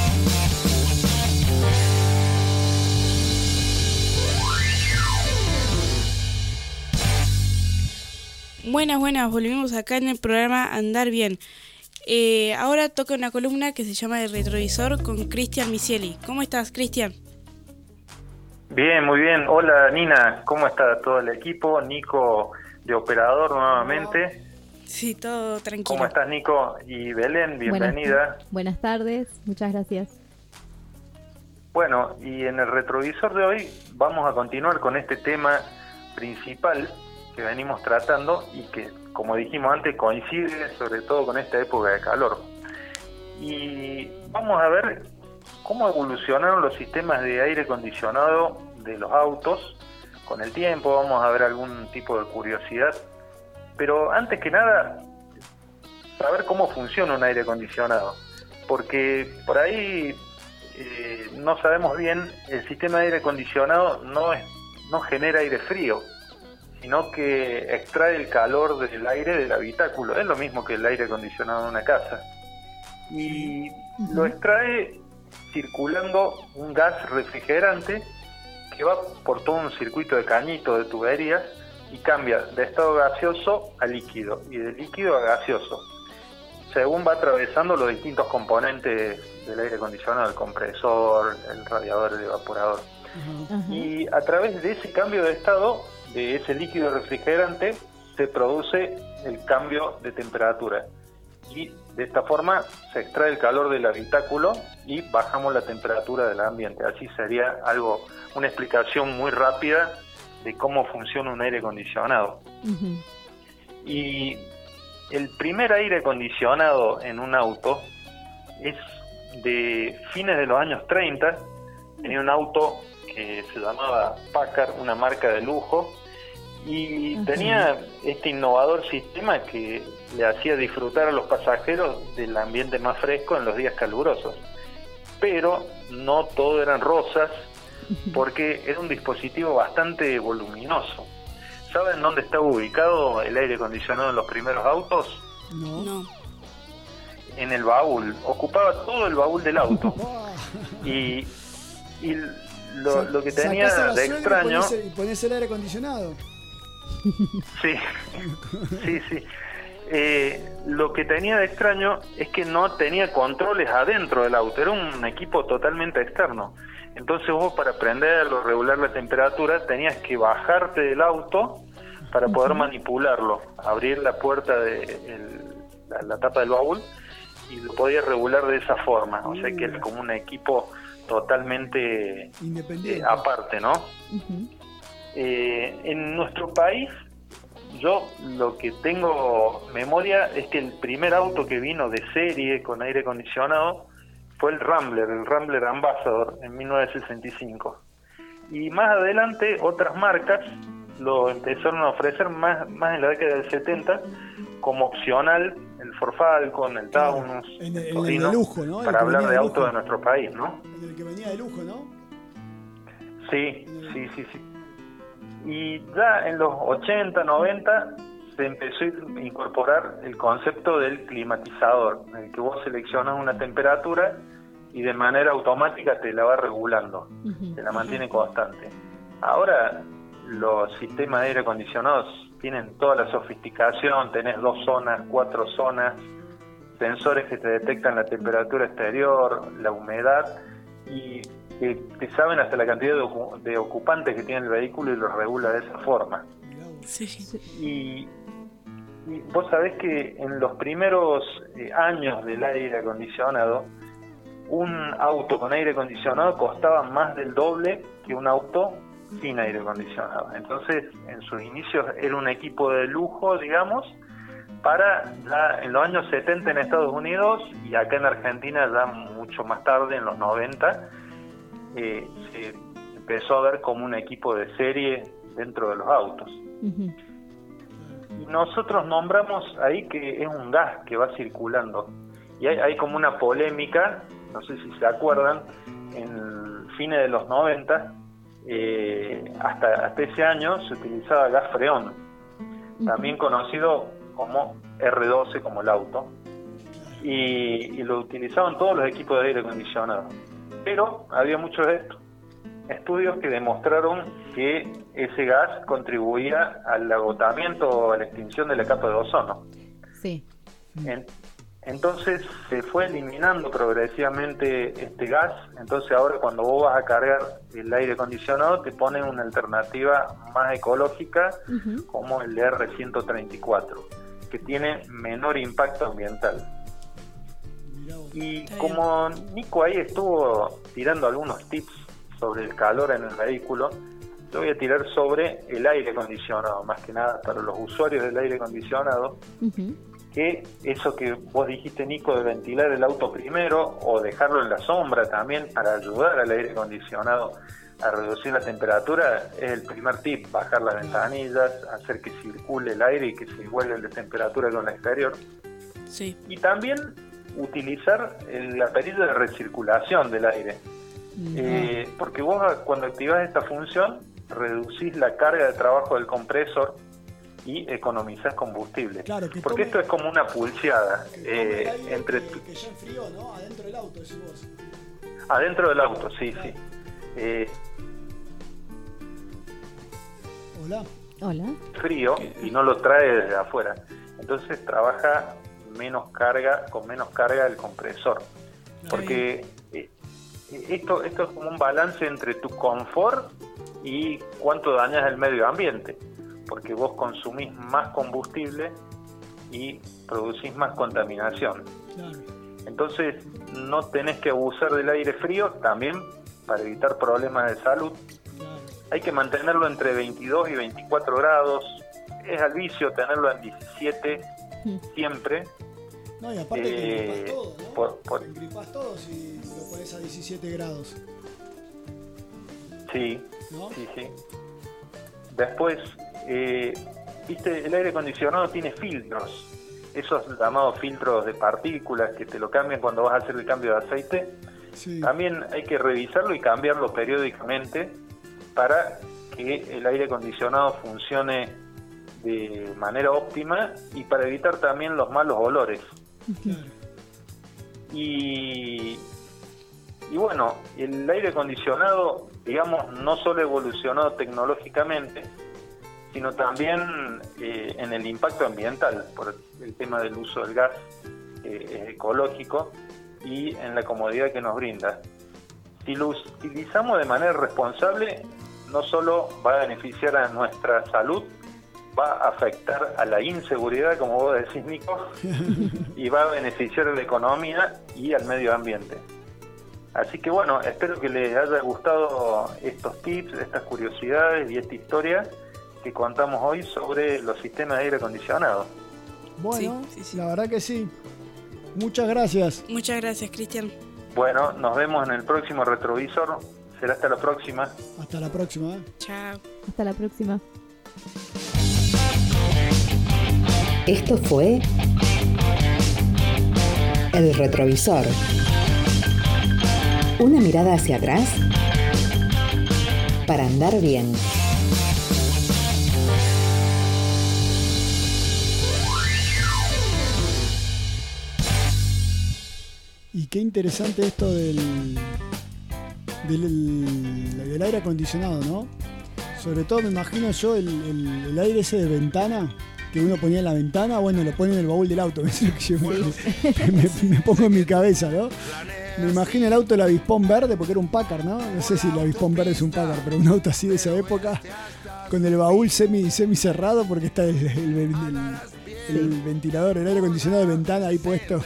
Buenas, volvimos acá en el programa Andar Bien. Ahora toca una columna que se llama El Retrovisor con Cristian Misieli. ¿Cómo estás, Cristian? Bien, muy bien. Hola, Nina. ¿Cómo está todo el equipo? Nico, de operador nuevamente. Sí, todo tranquilo. ¿Cómo estás, Nico? Y Belén, bienvenida. Buenas tardes, muchas gracias. Bueno, y en el retrovisor de hoy vamos a continuar con este tema principal que venimos tratando y que, como dijimos antes, coincide sobre todo con esta época de calor. Y vamos a ver cómo evolucionaron los sistemas de aire acondicionado de los autos con el tiempo. Vamos a ver algún tipo de curiosidad. Pero antes que nada, saber cómo funciona un aire acondicionado. Porque por ahí no sabemos bien, el sistema de aire acondicionado no genera aire frío, sino que extrae el calor del aire del habitáculo. Es lo mismo que el aire acondicionado de una casa. Y lo extrae circulando un gas refrigerante que va por todo un circuito de cañito de tuberías y cambia de estado gaseoso a líquido y de líquido a gaseoso, según va atravesando los distintos componentes del aire acondicionado, el compresor, el radiador, el evaporador. Y a través de ese cambio de estado, de ese líquido refrigerante, se produce el cambio de temperatura. Y de esta forma se extrae el calor del habitáculo y bajamos la temperatura del ambiente. Así sería una explicación muy rápida de cómo funciona un aire acondicionado. Y el primer aire acondicionado en un auto es de fines de los años 30. Tenía un auto que se llamaba Packard, una marca de lujo, y tenía este innovador sistema que le hacía disfrutar a los pasajeros del ambiente más fresco en los días calurosos. Pero no todo eran rosas, porque era un dispositivo bastante voluminoso. ¿Saben dónde estaba ubicado el aire acondicionado en los primeros autos? No. En el baúl. Ocupaba todo el baúl del auto. Y lo que tenía de extraño... Y ponés el aire acondicionado. Sí. Lo que tenía de extraño es que no tenía controles adentro del auto. Era un equipo totalmente externo. Entonces vos, para prenderlo, regular la temperatura, tenías que bajarte del auto para poder manipularlo, abrir la puerta la tapa del baúl, y lo podías regular de esa forma. O sea que era como un equipo totalmente independiente, aparte, ¿no? En nuestro país, yo lo que tengo memoria es que el primer auto que vino de serie con aire acondicionado fue el Rambler Ambassador, en 1965. Y más adelante otras marcas lo empezaron a ofrecer más en la década del 70 como opcional, el Ford Falcon, el Taunus, el Torino, de lujo, ¿no? Para hablar de autos de nuestro país, ¿no? El que venía de lujo, ¿no? Sí. Y ya en los 80, 90 se empezó a incorporar el concepto del climatizador, en el que vos seleccionas una temperatura y de manera automática te la va regulando, te la mantiene constante. Ahora los sistemas de aire acondicionados tienen toda la sofisticación, tenés 2 zonas, 4 zonas, sensores que te detectan la temperatura exterior, la humedad, y te saben hasta la cantidad de ocupantes que tiene el vehículo y lo regula de esa forma. Y vos sabés que en los primeros años del aire acondicionado, un auto con aire acondicionado costaba más del doble que un auto sin aire acondicionado. Entonces, en sus inicios era un equipo de lujo, digamos, para ya en los años 70 en Estados Unidos, y acá en Argentina ya mucho más tarde, en los 90, se empezó a ver como un equipo de serie dentro de los autos. Y nosotros nombramos ahí que es un gas que va circulando, y hay como una polémica, no sé si se acuerdan, en fines de los 90, hasta ese año se utilizaba gas freón, también conocido como R12, como el auto, y lo utilizaban todos los equipos de aire acondicionado. Pero había muchos estudios que demostraron que ese gas contribuía al agotamiento o a la extinción de la capa de ozono. Sí. Entonces se fue eliminando progresivamente este gas. Entonces ahora cuando vos vas a cargar el aire acondicionado te ponen una alternativa más ecológica, como el de R134, que tiene menor impacto ambiental. Y como Nico ahí estuvo tirando algunos tips sobre el calor en el vehículo, yo voy a tirar sobre el aire acondicionado, más que nada para los usuarios del aire acondicionado, que eso que vos dijiste, Nico, de ventilar el auto primero o dejarlo en la sombra también para ayudar al aire acondicionado a reducir la temperatura, es el primer tip: bajar las ventanillas, hacer que circule el aire y que se iguale la temperatura con la exterior. Sí. Y también utilizar la perilla de recirculación del aire, porque vos cuando activás esta función reducís la carga de trabajo del compresor y economizás combustible. Claro, porque esto es como una pulseada entre que ya enfrió, ¿no? Adentro del auto, decís vos. Adentro del auto, sí, sí. Hola. Frío y no lo trae desde afuera. Entonces trabaja con menos carga del compresor. Porque esto es como un balance entre tu confort y cuánto dañas el medio ambiente. Porque vos consumís más combustible y producís más contaminación. Entonces no tenés que abusar del aire frío también para evitar problemas de salud. Hay que mantenerlo entre 22 y 24 grados. Es al vicio tenerlo en 17 siempre. No, y aparte te engripás todo, ¿no? Te engripás todo si lo pones a 17 grados. Sí, ¿no? Sí. Después, viste, el aire acondicionado tiene filtros, esos llamados filtros de partículas que te lo cambian cuando vas a hacer el cambio de aceite. Sí. También hay que revisarlo y cambiarlo periódicamente para que el aire acondicionado funcione de manera óptima y para evitar también los malos olores. Claro. Y bueno, el aire acondicionado, digamos, no solo evolucionó tecnológicamente, sino también en el impacto ambiental, por el tema del uso del gas ecológico y en la comodidad que nos brinda. Si lo utilizamos de manera responsable, no solo va a beneficiar a nuestra salud, va a afectar a la inseguridad, como vos decís, Nico, y va a beneficiar a la economía y al medio ambiente. Así que bueno, espero que les haya gustado estos tips, estas curiosidades y esta historia que contamos hoy sobre los sistemas de aire acondicionado. Bueno, sí. La verdad que sí. Muchas gracias. Muchas gracias, Cristian. Bueno, nos vemos en el próximo retrovisor. Será hasta la próxima. Hasta la próxima. Chao. Hasta la próxima. Esto fue El Retrovisor. Una mirada hacia atrás para andar bien. Y qué interesante esto del aire acondicionado, ¿no? Sobre todo me imagino yo el aire ese de ventana que uno ponía en la ventana, bueno, lo pone en el baúl del auto. Es lo que yo me pongo en mi cabeza, ¿no? Me imagino el auto del Avispón verde, porque era un Packard, ¿no? No sé si el Avispón verde es un Packard, pero un auto así de esa época, con el baúl semi cerrado, porque está el ventilador, el aire acondicionado de ventana ahí puesto.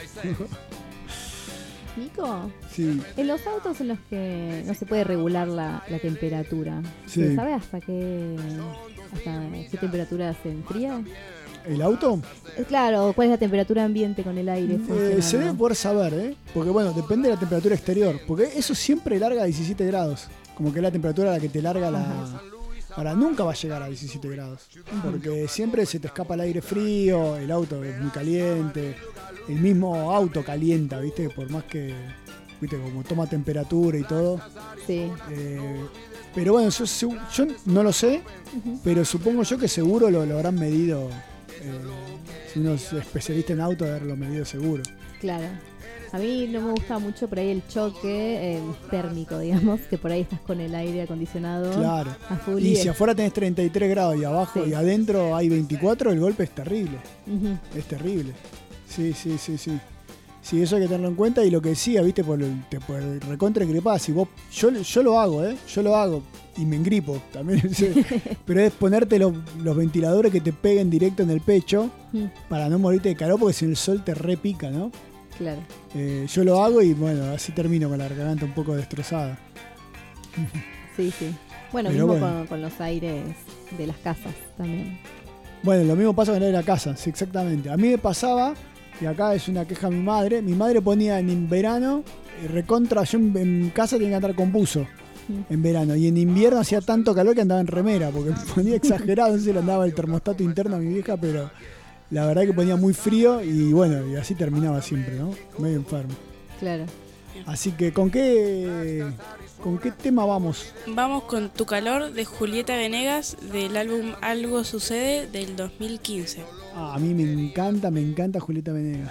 Nico, sí. En los autos en los que no se puede regular la temperatura, sí. ¿se sabe hasta qué temperatura se enfría? ¿El auto? Claro, ¿cuál es la temperatura ambiente con el aire funcionando? Se debe poder saber, porque bueno, depende de la temperatura exterior, porque eso siempre larga a 17 grados, como que es la temperatura a la que te larga la... Ahora, nunca va a llegar a 17 grados, porque siempre se te escapa el aire frío, el auto es muy caliente, el mismo auto calienta, ¿viste? Por más que viste, como toma temperatura y todo. Sí. Pero bueno, yo no lo sé, pero supongo yo que seguro lo habrán medido. Si uno es especialista en auto, haberlo medido seguro. Claro. A mí no me gusta mucho por ahí el choque térmico, digamos, que por ahí estás con el aire acondicionado claro. A full. Y si afuera tenés 33 grados y abajo y adentro hay 24, el golpe es terrible. Es terrible. Sí. Sí, eso hay que tenerlo en cuenta. Y lo que decía, viste, por el recontra gripado. Si vos, yo lo hago, yo lo hago. Y me engripo también. Pero es ponerte los ventiladores que te peguen directo en el pecho para no morirte de calor, porque si el sol te repica, ¿no? Claro. Yo lo hago y bueno, así termino con la garganta un poco destrozada. Sí. Bueno, pero mismo con los aires de las casas también. Bueno, lo mismo pasa con el aire de la casa, sí, exactamente. A mí me pasaba, y acá es una queja de mi madre ponía en verano, recontra, yo en casa tenía que andar con buzo en verano, y en invierno hacía tanto calor que andaba en remera, porque ponía exagerado, no sé si le andaba el termostato interno a mi vieja, pero la verdad que ponía muy frío y bueno, y así terminaba siempre, ¿no? Medio enfermo. Claro. Así que, ¿con qué tema vamos? Vamos con Tu Calor de Julieta Venegas del álbum Algo Sucede del 2015. A mí me encanta Julieta Venegas.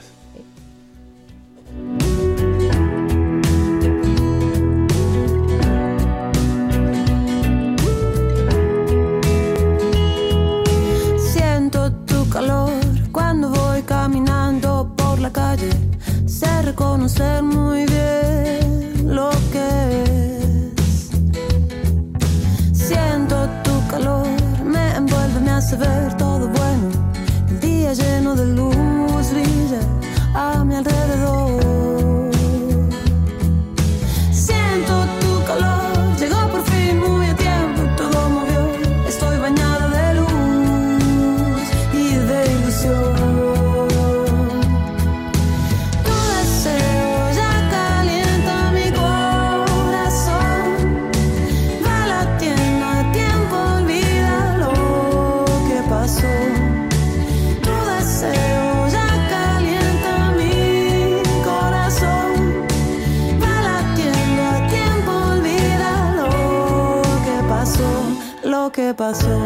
Siento tu calor cuando voy caminando por la calle. Sé reconocer muy bien lo que es. Siento tu calor, me envuelve, me hace ver todo bueno. El día lleno de luz brilla a mi alrededor. Siento tu calor, llegó por fin muy a tiempo, todo movió. Estoy bañada de luz y de ilusión. ¿Qué pasó?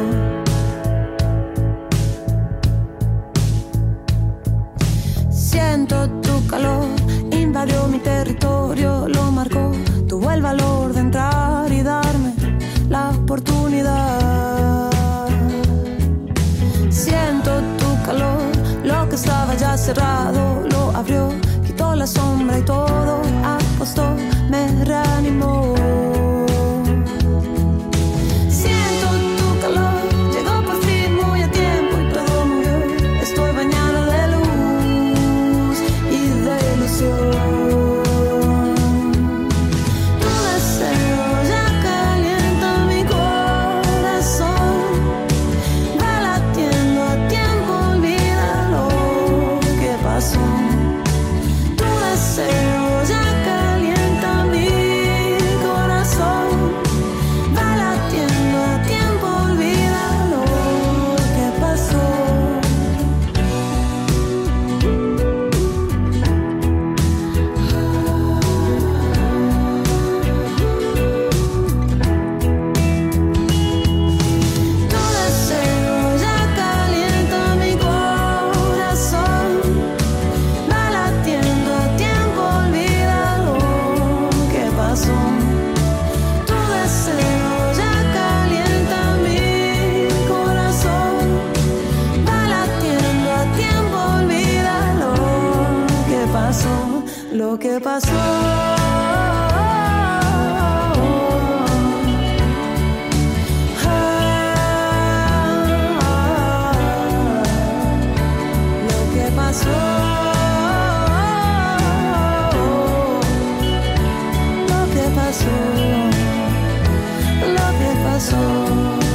Siento tu calor, invadió mi territorio, lo marcó. Tuvo el valor de entrar y darme la oportunidad. Siento tu calor, lo que estaba ya cerrado lo abrió, quitó la sombra y todo apostó, me reanimó. ¿Qué pasó? Lo que pasó. Lo que pasó. Lo que pasó.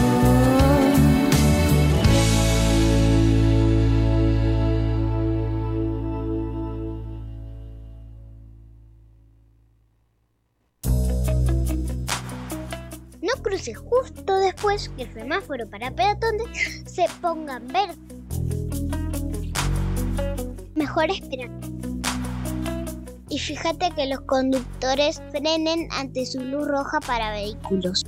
Cruce justo después que el semáforo para peatones se ponga en verde. Mejor esperar. Y fíjate que los conductores frenen ante su luz roja para vehículos.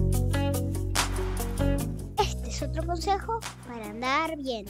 Este es otro consejo para andar bien.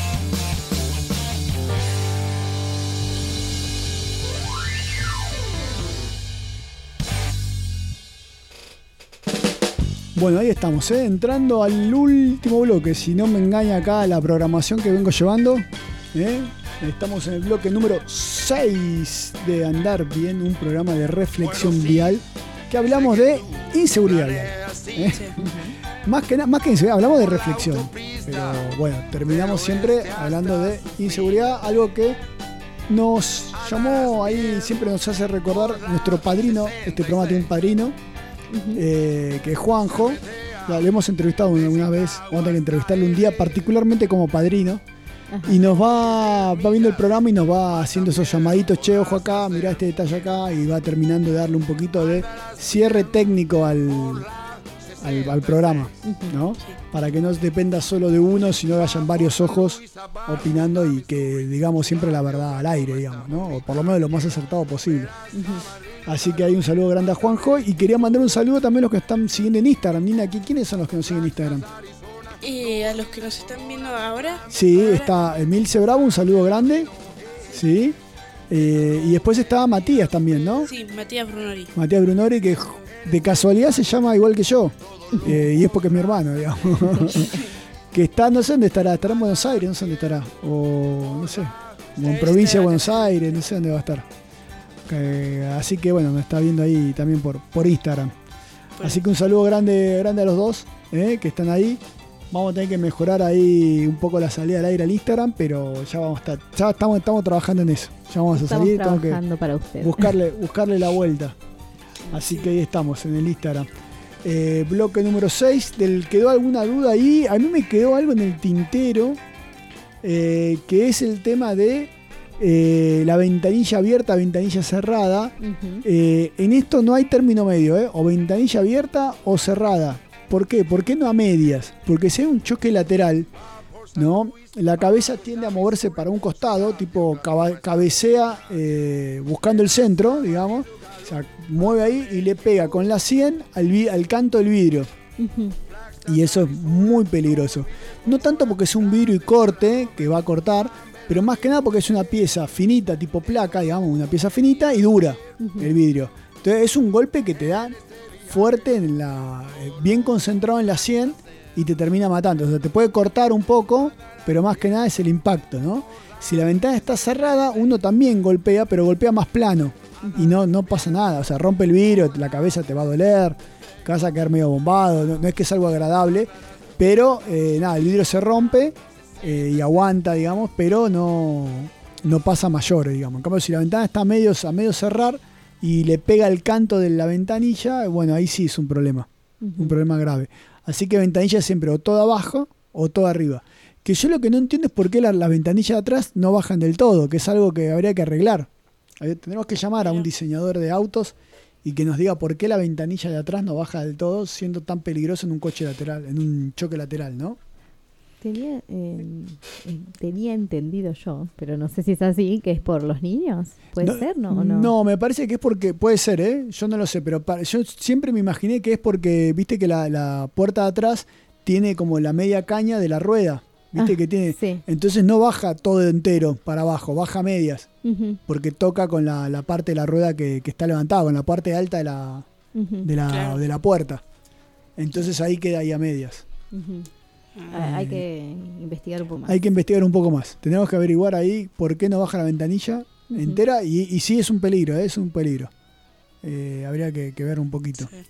Bueno, ahí estamos, entrando al último bloque, si no me engaña acá la programación que vengo llevando. Estamos en el bloque número 6 de Andar Bien, un programa de reflexión vial que hablamos de inseguridad vial. Más que inseguridad, hablamos de reflexión. Pero bueno, terminamos siempre hablando de inseguridad, algo que nos llamó ahí, siempre nos hace recordar nuestro padrino. Este programa tiene un padrino. Que es Juanjo. Ya, le hemos entrevistado una vez. Vamos a tener que entrevistarle un día, particularmente como padrino. Ajá. Y nos va viendo el programa y nos va haciendo esos llamaditos: che, ojo acá, mirá este detalle acá. Y va terminando de darle un poquito de cierre técnico al programa, ¿no? Para que no dependa solo de uno, sino que hayan varios ojos opinando y que digamos siempre la verdad al aire, digamos, ¿no? O por lo menos lo más acertado posible. Así que hay un saludo grande a Juanjo y quería mandar un saludo también a los que están siguiendo en Instagram. Nina, ¿quiénes son los que nos siguen en Instagram? A los que nos están viendo ahora. Sí, está Emilce Bravo, un saludo grande. Sí. Y después está Matías también, ¿no? Sí, Matías Brunori. Matías Brunori, que de casualidad se llama igual que yo. Y es porque es mi hermano, digamos. Que está, no sé dónde estará en Buenos Aires, no sé dónde estará. O no sé, como en provincia de Buenos Aires, no sé dónde va a estar. Así que bueno, me está viendo ahí también por Instagram. Así que un saludo grande a los dos que están ahí. Vamos a tener que mejorar ahí un poco la salida al aire al Instagram, pero ya vamos a estar, ya estamos trabajando en eso. Ya vamos a salir, tengo que para usted. buscarle la vuelta. Así que ahí estamos en el Instagram. Bloque número 6, del quedó alguna duda ahí. A mí me quedó algo en el tintero, que es el tema de la ventanilla abierta, ventanilla cerrada. En esto no hay término medio, o ventanilla abierta o cerrada. ¿Por qué? ¿Por qué no a medias? Porque si hay un choque lateral, ¿no? La cabeza tiende a moverse para un costado, tipo cabecea buscando el centro, digamos. O sea, mueve ahí y le pega con la 100 al canto del vidrio. Y eso es muy peligroso. No tanto porque es un vidrio y corte, que va a cortar, pero más que nada porque es una pieza finita, tipo placa, digamos, una pieza finita y dura, el vidrio. Entonces es un golpe que te da fuerte, bien concentrado en la 100 y te termina matando. O sea, te puede cortar un poco, pero más que nada es el impacto, ¿no? Si la ventana está cerrada, uno también golpea, pero golpea más plano y no pasa nada. O sea, rompe el vidrio, la cabeza te va a doler, te vas a quedar medio bombado. No es que es algo agradable, pero nada, el vidrio se rompe y aguanta, digamos, pero no pasa mayor, digamos. En cambio, si la ventana está a medio cerrar y le pega el canto de la ventanilla, bueno, ahí sí es un problema, un problema grave. Así que ventanilla siempre o todo abajo o todo arriba. Que yo lo que no entiendo es por qué las ventanillas de atrás no bajan del todo, que es algo que habría que arreglar. Tenemos que llamar a un diseñador de autos y que nos diga por qué la ventanilla de atrás no baja del todo, siendo tan peligroso en un coche lateral, en un choque lateral, ¿no? Tenía entendido yo, pero no sé si es así, que es por los niños. ¿Puede ser, no? ¿O no? No, me parece que es porque, puede ser, yo no lo sé, pero yo siempre me imaginé que es porque, viste que la puerta de atrás tiene como la media caña de la rueda, viste que tiene, sí. Entonces no baja todo entero para abajo, baja medias, porque toca con la parte de la rueda que está levantada, con la parte alta de la puerta. Entonces ahí queda ahí a medias. Hay que investigar un poco más. Hay que investigar un poco más. Tenemos que averiguar ahí por qué no baja la ventanilla entera. Y sí es un peligro, es un peligro. Habría que ver un poquito. Sí.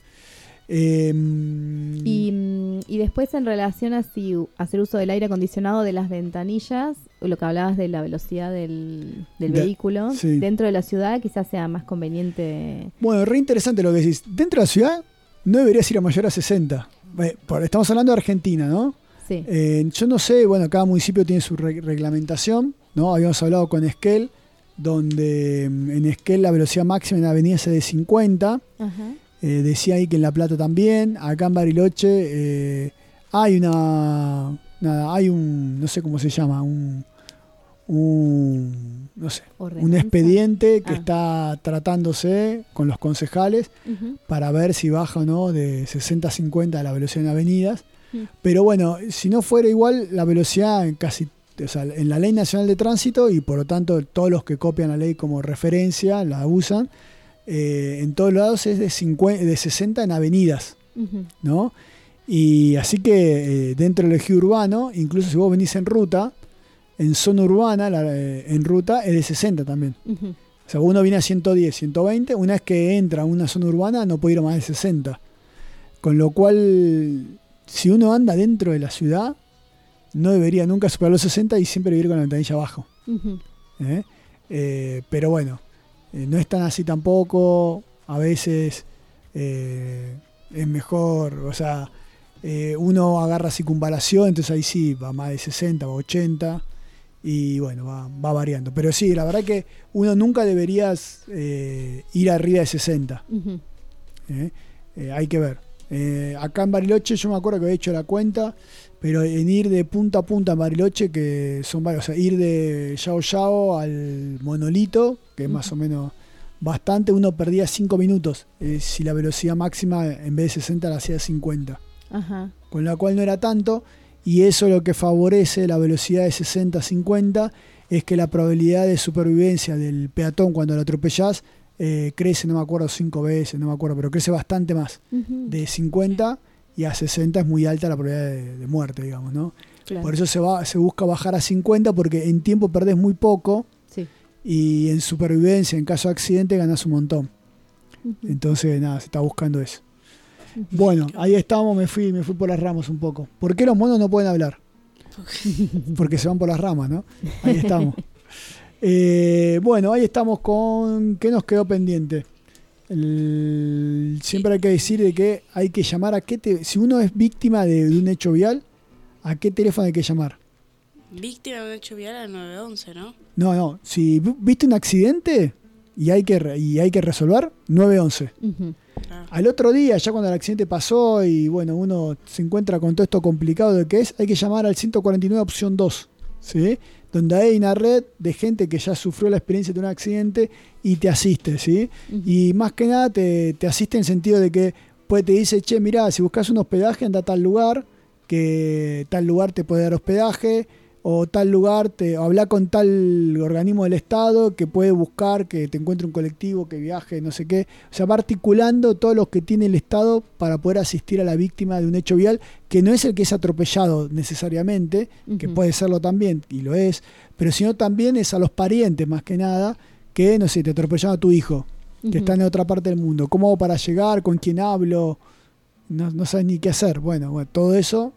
Y después en relación a si hacer uso del aire acondicionado de las ventanillas, lo que hablabas de la velocidad del vehículo, sí. Dentro de la ciudad quizás sea más conveniente. Bueno, re interesante lo que decís. Dentro de la ciudad no deberías ir a mayor a 60. Estamos hablando de Argentina, ¿no? Sí. Yo no sé, bueno, cada municipio tiene su reglamentación, ¿no? Habíamos hablado con Esquel, donde en Esquel la velocidad máxima en la avenida es de 50. Ajá. Decía ahí que en La Plata también. Acá en Bariloche hay hay un, no sé cómo se llama, no sé, ¿Ordenanza? un expediente que está tratándose con los concejales para ver si baja o no de 60 a 50 la velocidad en avenidas. Pero bueno, si no fuera igual, la velocidad en la Ley Nacional de Tránsito, y por lo tanto todos los que copian la ley como referencia la usan, en todos lados es de 60 en avenidas, ¿no? Y así que dentro del eje urbano, incluso si vos venís en ruta, en zona urbana, en ruta es de 60 también. O sea, uno viene a 110, 120, una vez que entra a una zona urbana no puede ir a más de 60. Con lo cual, si uno anda dentro de la ciudad, no debería nunca superar los 60 y siempre vivir con la ventanilla abajo. Pero bueno, no es tan así tampoco. A veces es mejor, o sea, uno agarra circunvalación, entonces ahí sí va más de 60, va a 80 y bueno, va variando. Pero sí, la verdad que uno nunca debería ir arriba de 60. Hay que ver. Acá en Bariloche yo me acuerdo que había hecho la cuenta, pero en ir de punta a punta en Bariloche, que son varios, o sea, ir de Yao Yao al Monolito, que es más o menos bastante, uno perdía 5 minutos si la velocidad máxima en vez de 60 la hacía 50. Con la cual no era tanto, y eso lo que favorece la velocidad de 60-50 es que la probabilidad de supervivencia del peatón cuando lo atropellás crece, no me acuerdo, 5 veces, no me acuerdo, pero crece bastante más. De 50 y a 60 es muy alta la probabilidad de muerte, digamos, ¿no? Claro. Por eso se busca bajar a 50, porque en tiempo perdés muy poco, y en supervivencia, en caso de accidente, ganás un montón. Entonces, nada, se está buscando eso. Bueno, ahí estamos, me fui por las ramas un poco. ¿Por qué los monos no pueden hablar? Porque se van por las ramas, ¿no? Ahí estamos. Bueno, ahí estamos con... ¿Qué nos quedó pendiente? Siempre hay que decir de que hay que llamar a qué... Si uno es víctima de un hecho vial, ¿a qué teléfono hay que llamar? Víctima de un hecho vial al 911, ¿no? No. Si viste un accidente y hay que resolver, 911. Al otro día, ya cuando el accidente pasó y bueno, uno se encuentra con todo esto complicado de que es, hay que llamar al 149 opción 2, ¿sí? Donde hay una red de gente que ya sufrió la experiencia de un accidente y te asiste, ¿sí? Y más que nada te asiste en el sentido de que pues te dice, che, mirá, si buscas un hospedaje, anda a tal lugar, que tal lugar te puede dar hospedaje, o tal lugar, habla con tal organismo del Estado que puede buscar que te encuentre un colectivo, que viaje, no sé qué. O sea, va articulando todo lo que tiene el Estado para poder asistir a la víctima de un hecho vial, que no es el que es atropellado necesariamente, que puede serlo también, y lo es, pero sino también es a los parientes, más que nada, que, no sé, te atropellaron a tu hijo, que está en otra parte del mundo. ¿Cómo hago para llegar? ¿Con quién hablo? No sabes ni qué hacer. Bueno, todo eso...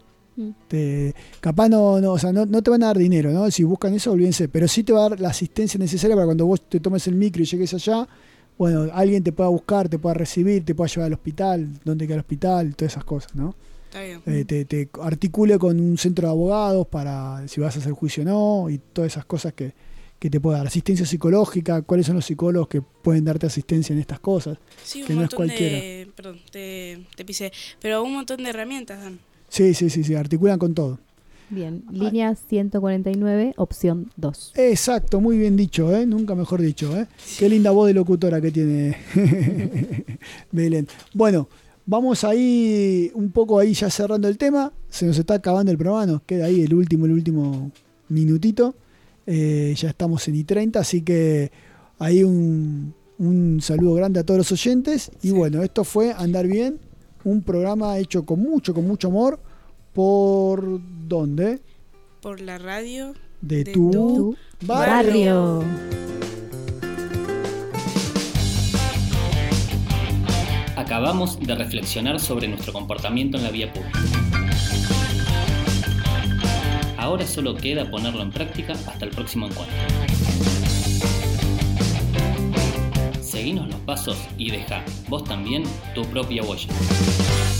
capaz o sea, no te van a dar dinero, ¿no? Si buscan eso, olvídense, pero sí te va a dar la asistencia necesaria para cuando vos te tomes el micro y llegues allá, bueno, alguien te pueda buscar, te pueda recibir, te pueda llevar al hospital, dónde queda el hospital, todas esas cosas, ¿no? Está bien. Te articule con un centro de abogados para si vas a hacer juicio o no, y todas esas cosas que te pueda dar. Asistencia psicológica, cuáles son los psicólogos que pueden darte asistencia en estas cosas, sí, que no es cualquiera. Perdón, te pisé, pero un montón de herramientas dan. Sí, articulan con todo. Bien, línea 149, opción 2. Exacto, muy bien dicho, nunca mejor dicho. Qué linda voz de locutora que tiene Belén. Bueno, vamos ahí un poco ahí ya cerrando el tema. Se nos está acabando el programa, nos queda ahí el último minutito. Ya estamos en I30, así que ahí un saludo grande a todos los oyentes. Y bueno, esto fue Andar Bien. Un programa hecho con mucho amor. ¿Por dónde? Por la radio de tu barrio. Acabamos de reflexionar sobre nuestro comportamiento en la vía pública. Ahora solo queda ponerlo en práctica hasta el próximo encuentro. Seguinos los pasos y deja vos también tu propia huella.